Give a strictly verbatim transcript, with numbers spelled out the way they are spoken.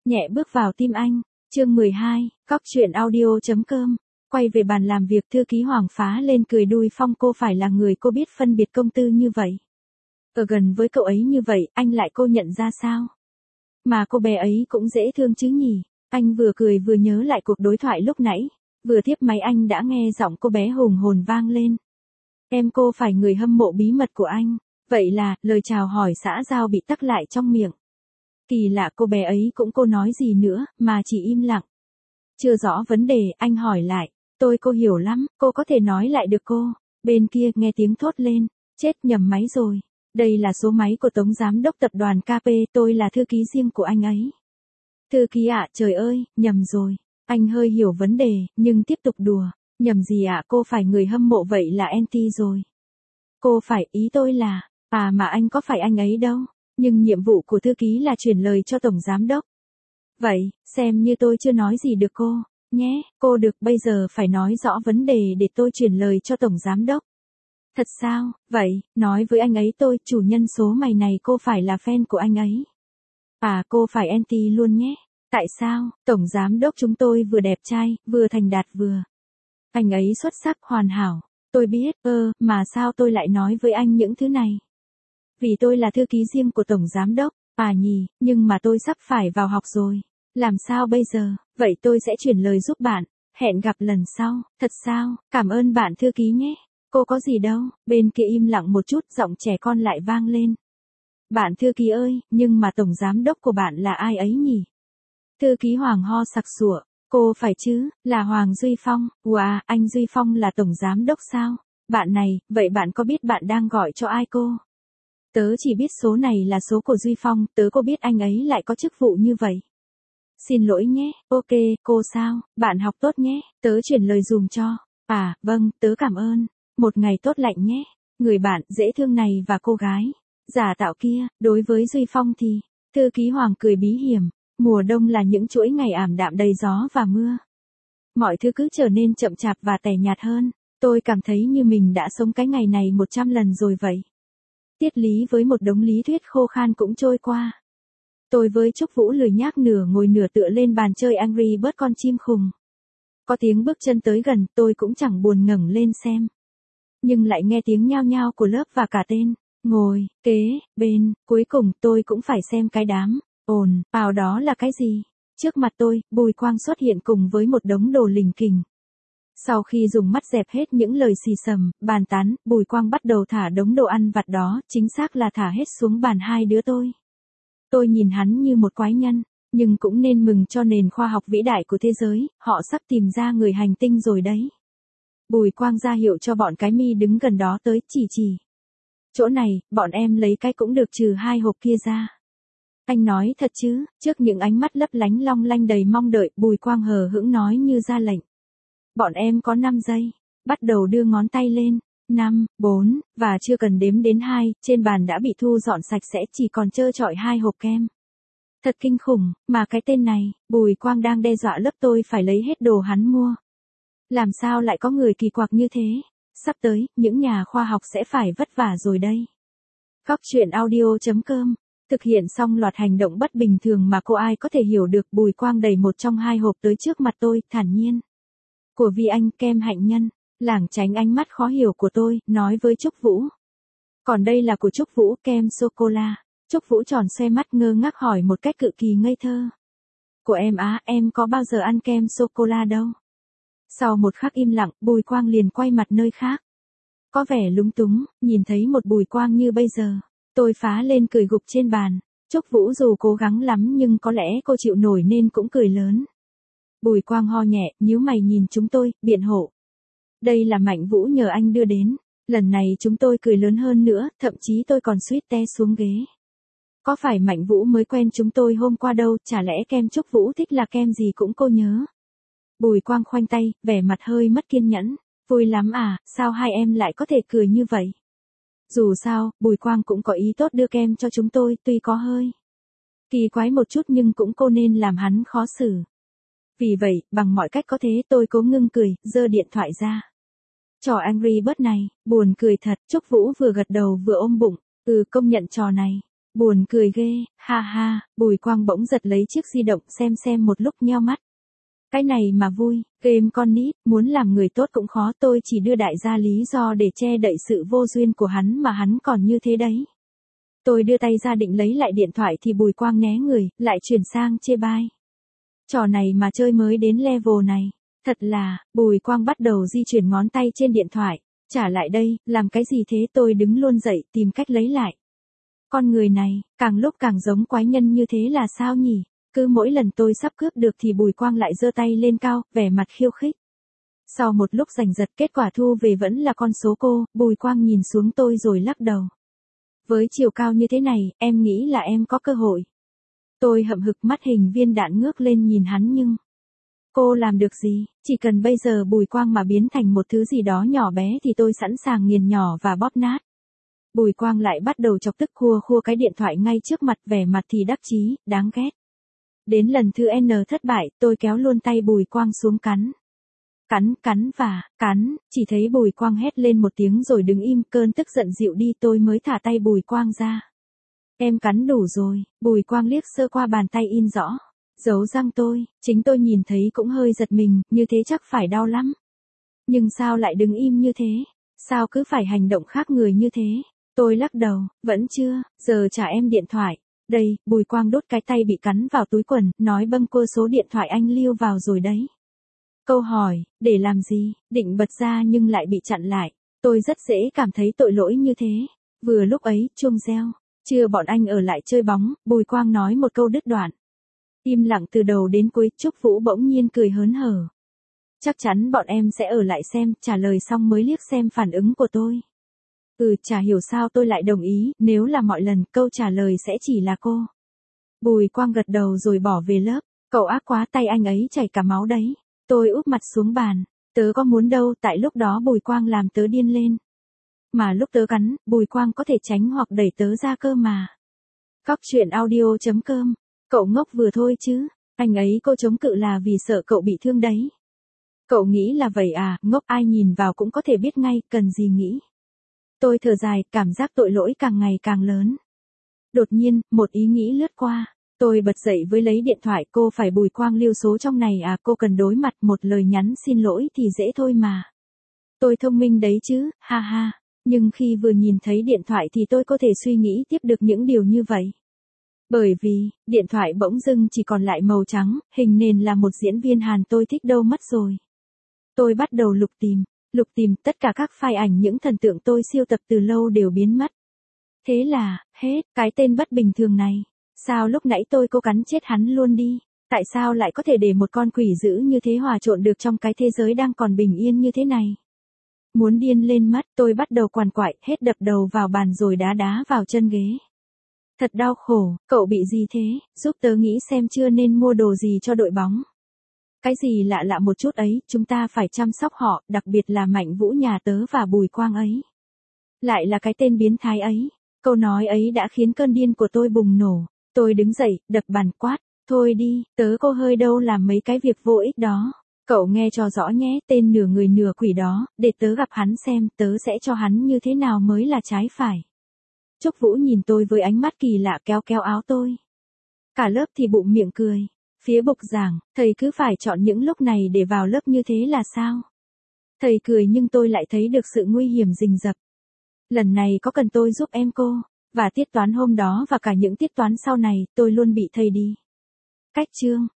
nhẹ bước vào tim anh. Chương mười hai, Cóc truyện audio chấm com. Quay về bàn làm việc, thư ký Hoàng phá lên cười đùi Phong, cô phải là người cô biết phân biệt công tư như vậy. Ở gần với cậu ấy như vậy, anh lại cô nhận ra sao? Mà cô bé ấy cũng dễ thương chứ nhỉ? Anh vừa cười vừa nhớ lại cuộc đối thoại lúc nãy, vừa tiếp máy anh đã nghe giọng cô bé hùng hồn vang lên. Em cô phải người hâm mộ bí mật của anh. Vậy là, lời chào hỏi xã giao bị tắc lại trong miệng. Kỳ lạ, cô bé ấy cũng cô nói gì nữa, mà chỉ im lặng. Chưa rõ vấn đề, anh hỏi lại. Tôi cô hiểu lắm, cô có thể nói lại được cô. Bên kia nghe tiếng thốt lên. Chết, nhầm máy rồi. Đây là số máy của Tổng Giám đốc Tập đoàn ca pê, tôi là thư ký riêng của anh ấy. Thư ký ạ, à, trời ơi, nhầm rồi. Anh hơi hiểu vấn đề, nhưng tiếp tục đùa. Nhầm gì ạ, à, cô phải người hâm mộ vậy là anti rồi. Cô phải, ý tôi là, à mà anh có phải anh ấy đâu. Nhưng nhiệm vụ của thư ký là chuyển lời cho Tổng Giám đốc. Vậy, xem như tôi chưa nói gì được cô, nhé, cô được bây giờ phải nói rõ vấn đề để tôi chuyển lời cho Tổng Giám đốc. Thật sao, vậy, nói với anh ấy tôi, chủ nhân số mày này cô phải là fan của anh ấy. À cô phải anti luôn nhé. Tại sao, Tổng Giám đốc chúng tôi vừa đẹp trai, vừa thành đạt vừa. Anh ấy xuất sắc, hoàn hảo. Tôi biết, ơ, mà sao tôi lại nói với anh những thứ này? Vì tôi là thư ký riêng của Tổng Giám đốc, à nhỉ, nhưng mà tôi sắp phải vào học rồi. Làm sao bây giờ, vậy tôi sẽ chuyển lời giúp bạn. Hẹn gặp lần sau, thật sao, cảm ơn bạn thư ký nhé. Cô có gì đâu, bên kia im lặng một chút, giọng trẻ con lại vang lên. Bạn thư ký ơi, nhưng mà Tổng Giám đốc của bạn là ai ấy nhỉ? Thư ký Hoàng ho sặc sụa, cô phải chứ, là Hoàng Duy Phong. Wow, anh Duy Phong là Tổng Giám đốc sao? Bạn này, vậy bạn có biết bạn đang gọi cho ai cô? Tớ chỉ biết số này là số của Duy Phong, tớ có biết anh ấy lại có chức vụ như vậy. Xin lỗi nhé, ok, cô sao, bạn học tốt nhé, tớ chuyển lời dùm cho. À, vâng, tớ cảm ơn. Một ngày tốt lành nhé. Người bạn dễ thương này và cô gái giả tạo kia, đối với Duy Phong thì, thư ký Hoàng cười bí hiểm. Mùa đông là những chuỗi ngày ảm đạm đầy gió và mưa. Mọi thứ cứ trở nên chậm chạp và tẻ nhạt hơn. Tôi cảm thấy như mình đã sống cái ngày này một trăm lần rồi vậy. Tiết lý với một đống lý thuyết khô khan cũng trôi qua. Tôi với Trúc Vũ lười nhác nửa ngồi nửa tựa lên bàn chơi Angry Birds con chim khùng. Có tiếng bước chân tới gần, tôi cũng chẳng buồn ngẩng lên xem. Nhưng lại nghe tiếng nhao nhao của lớp và cả tên, ngồi, kế, bên, cuối cùng tôi cũng phải xem cái đám, ồn, ào đó là cái gì. Trước mặt tôi, Bùi Quang xuất hiện cùng với một đống đồ lình kình. Sau khi dùng mắt dẹp hết những lời xì xầm, bàn tán, Bùi Quang bắt đầu thả đống đồ ăn vặt đó, chính xác là thả hết xuống bàn hai đứa tôi. Tôi nhìn hắn như một quái nhân, nhưng cũng nên mừng cho nền khoa học vĩ đại của thế giới, họ sắp tìm ra người hành tinh rồi đấy. Bùi Quang ra hiệu cho bọn cái mi đứng gần đó tới, chỉ chỉ. Chỗ này, bọn em lấy cái cũng được trừ hai hộp kia ra. Anh nói thật chứ, trước những ánh mắt lấp lánh long lanh đầy mong đợi, Bùi Quang hờ hững nói như ra lệnh. Bọn em có năm giây, bắt đầu đưa ngón tay lên, năm, bốn, và chưa cần đếm đến hai, trên bàn đã bị thu dọn sạch sẽ, chỉ còn trơ trọi hai hộp kem. Thật kinh khủng, mà cái tên này, Bùi Quang đang đe dọa lớp tôi phải lấy hết đồ hắn mua. Làm sao lại có người kỳ quặc như thế? Sắp tới, những nhà khoa học sẽ phải vất vả rồi đây. Cóc truyện audio chấm com. Thực hiện xong loạt hành động bất bình thường mà cô ai có thể hiểu được, Bùi Quang đẩy một trong hai hộp tới trước mặt tôi, thản nhiên. Của Vi Anh, kem hạnh nhân. Lảng tránh ánh mắt khó hiểu của tôi, nói với Trúc Vũ. Còn đây là của Trúc Vũ, kem sô-cô-la. Trúc Vũ tròn xoe mắt ngơ ngác hỏi một cách cực kỳ ngây thơ. Của em á, em có bao giờ ăn kem sô-cô-la đâu. Sau một khắc im lặng, Bùi Quang liền quay mặt nơi khác. Có vẻ lúng túng, nhìn thấy một Bùi Quang như bây giờ. Tôi phá lên cười gục trên bàn. Trúc Vũ dù cố gắng lắm nhưng có lẽ cô chịu nổi nên cũng cười lớn. Bùi Quang ho nhẹ, nhíu mày nhìn chúng tôi, biện hộ. Đây là Mạnh Vũ nhờ anh đưa đến. Lần này chúng tôi cười lớn hơn nữa, thậm chí tôi còn suýt té xuống ghế. Có phải Mạnh Vũ mới quen chúng tôi hôm qua đâu, chả lẽ kem Trúc Vũ thích là kem gì cũng cô nhớ. Bùi Quang khoanh tay, vẻ mặt hơi mất kiên nhẫn. Vui lắm à, sao hai em lại có thể cười như vậy? Dù sao, Bùi Quang cũng có ý tốt đưa kem cho chúng tôi, tuy có hơi kỳ quái một chút nhưng cũng cô nên làm hắn khó xử. Vì vậy, bằng mọi cách có thế tôi cố ngưng cười, giơ điện thoại ra. Trò Angry Birds này, buồn cười thật, Trúc Vũ vừa gật đầu vừa ôm bụng, ừ công nhận trò này. Buồn cười ghê, ha ha, Bùi Quang bỗng giật lấy chiếc di động xem xem một lúc nheo mắt. Cái này mà vui, game con nít, muốn làm người tốt cũng khó, tôi chỉ đưa đại gia lý do để che đậy sự vô duyên của hắn mà hắn còn như thế đấy. Tôi đưa tay ra định lấy lại điện thoại thì Bùi Quang né người, lại chuyển sang chê bai. Trò này mà chơi mới đến level này. Thật là, Bùi Quang bắt đầu di chuyển ngón tay trên điện thoại. Trả lại đây, làm cái gì thế? Tôi đứng luôn dậy tìm cách lấy lại. Con người này, càng lúc càng giống quái nhân như thế là sao nhỉ? Cứ mỗi lần tôi sắp cướp được thì Bùi Quang lại giơ tay lên cao, vẻ mặt khiêu khích. Sau một lúc giành giật kết quả thu về vẫn là con số cô, Bùi Quang nhìn xuống tôi rồi lắc đầu. Với chiều cao như thế này, em nghĩ là em có cơ hội. Tôi hậm hực mắt hình viên đạn ngước lên nhìn hắn nhưng... Cô làm được gì? Chỉ cần bây giờ Bùi Quang mà biến thành một thứ gì đó nhỏ bé thì tôi sẵn sàng nghiền nhỏ và bóp nát. Bùi Quang lại bắt đầu chọc tức khua khua cái điện thoại ngay trước mặt, vẻ mặt thì đắc chí, đáng ghét. Đến lần thứ N thất bại, tôi kéo luôn tay Bùi Quang xuống cắn. Cắn, cắn và, cắn, chỉ thấy Bùi Quang hét lên một tiếng rồi đứng im, cơn tức giận dịu đi tôi mới thả tay Bùi Quang ra. Em cắn đủ rồi, Bùi Quang liếc sơ qua bàn tay in rõ. Dấu răng tôi, chính tôi nhìn thấy cũng hơi giật mình, như thế chắc phải đau lắm. Nhưng sao lại đứng im như thế? Sao cứ phải hành động khác người như thế? Tôi lắc đầu, vẫn chưa, giờ trả em điện thoại. Đây, Bùi Quang đốt cái tay bị cắn vào túi quần, nói bâng cô số điện thoại anh lưu vào rồi đấy. Câu hỏi, để làm gì, định bật ra nhưng lại bị chặn lại. Tôi rất dễ cảm thấy tội lỗi như thế. Vừa lúc ấy, chuông reo. Chưa bọn anh ở lại chơi bóng, Bùi Quang nói một câu đứt đoạn. Im lặng từ đầu đến cuối, Trúc Vũ bỗng nhiên cười hớn hở. Chắc chắn bọn em sẽ ở lại xem, trả lời xong mới liếc xem phản ứng của tôi. Ừ, chả hiểu sao tôi lại đồng ý, nếu là mọi lần, câu trả lời sẽ chỉ là cô. Bùi Quang gật đầu rồi bỏ về lớp, cậu ác quá, tay anh ấy chảy cả máu đấy. Tôi úp mặt xuống bàn, tớ có muốn đâu, tại lúc đó Bùi Quang làm tớ điên lên. Mà lúc tớ cắn, Bùi Quang có thể tránh hoặc đẩy tớ ra cơ mà. Cóc truyện audio chấm com. Cậu ngốc vừa thôi chứ, anh ấy cô chống cự là vì sợ cậu bị thương đấy. Cậu nghĩ là vậy à, ngốc, ai nhìn vào cũng có thể biết ngay, cần gì nghĩ. Tôi thở dài, cảm giác tội lỗi càng ngày càng lớn. Đột nhiên, một ý nghĩ lướt qua. Tôi bật dậy với lấy điện thoại, cô phải Bùi Quang lưu số trong này à, cô cần đối mặt một lời nhắn xin lỗi thì dễ thôi mà. Tôi thông minh đấy chứ, ha ha. Nhưng khi vừa nhìn thấy điện thoại thì tôi có thể suy nghĩ tiếp được những điều như vậy. Bởi vì, điện thoại bỗng dưng chỉ còn lại màu trắng, hình nền là một diễn viên Hàn tôi thích đâu mất rồi. Tôi bắt đầu lục tìm, lục tìm, tất cả các file ảnh những thần tượng tôi siêu tập từ lâu đều biến mất. Thế là, hết, cái tên bất bình thường này. Sao lúc nãy tôi cố cắn chết hắn luôn đi? Tại sao lại có thể để một con quỷ dữ như thế hòa trộn được trong cái thế giới đang còn bình yên như thế này? Muốn điên lên mất, tôi bắt đầu quằn quại, hết đập đầu vào bàn rồi đá đá vào chân ghế. Thật đau khổ, cậu bị gì thế, giúp tớ nghĩ xem chưa nên mua đồ gì cho đội bóng. Cái gì lạ lạ một chút ấy, chúng ta phải chăm sóc họ, đặc biệt là Mạnh Vũ nhà tớ và Bùi Quang ấy. Lại là cái tên biến thái ấy. Câu nói ấy đã khiến cơn điên của tôi bùng nổ. Tôi đứng dậy, đập bàn quát. Thôi đi, tớ cô hơi đâu làm mấy cái việc vô ích đó. Cậu nghe cho rõ nhé, tên nửa người nửa quỷ đó, để tớ gặp hắn xem, tớ sẽ cho hắn như thế nào mới là trái phải. Trúc Vũ nhìn tôi với ánh mắt kỳ lạ kéo kéo áo tôi. Cả lớp thì bụng miệng cười. Phía bục giảng, thầy cứ phải chọn những lúc này để vào lớp như thế là sao? Thầy cười nhưng tôi lại thấy được sự nguy hiểm rình rập. Lần này có cần tôi giúp em cô? Và tiết toán hôm đó và cả những tiết toán sau này, tôi luôn bị thầy đi. Cách chương.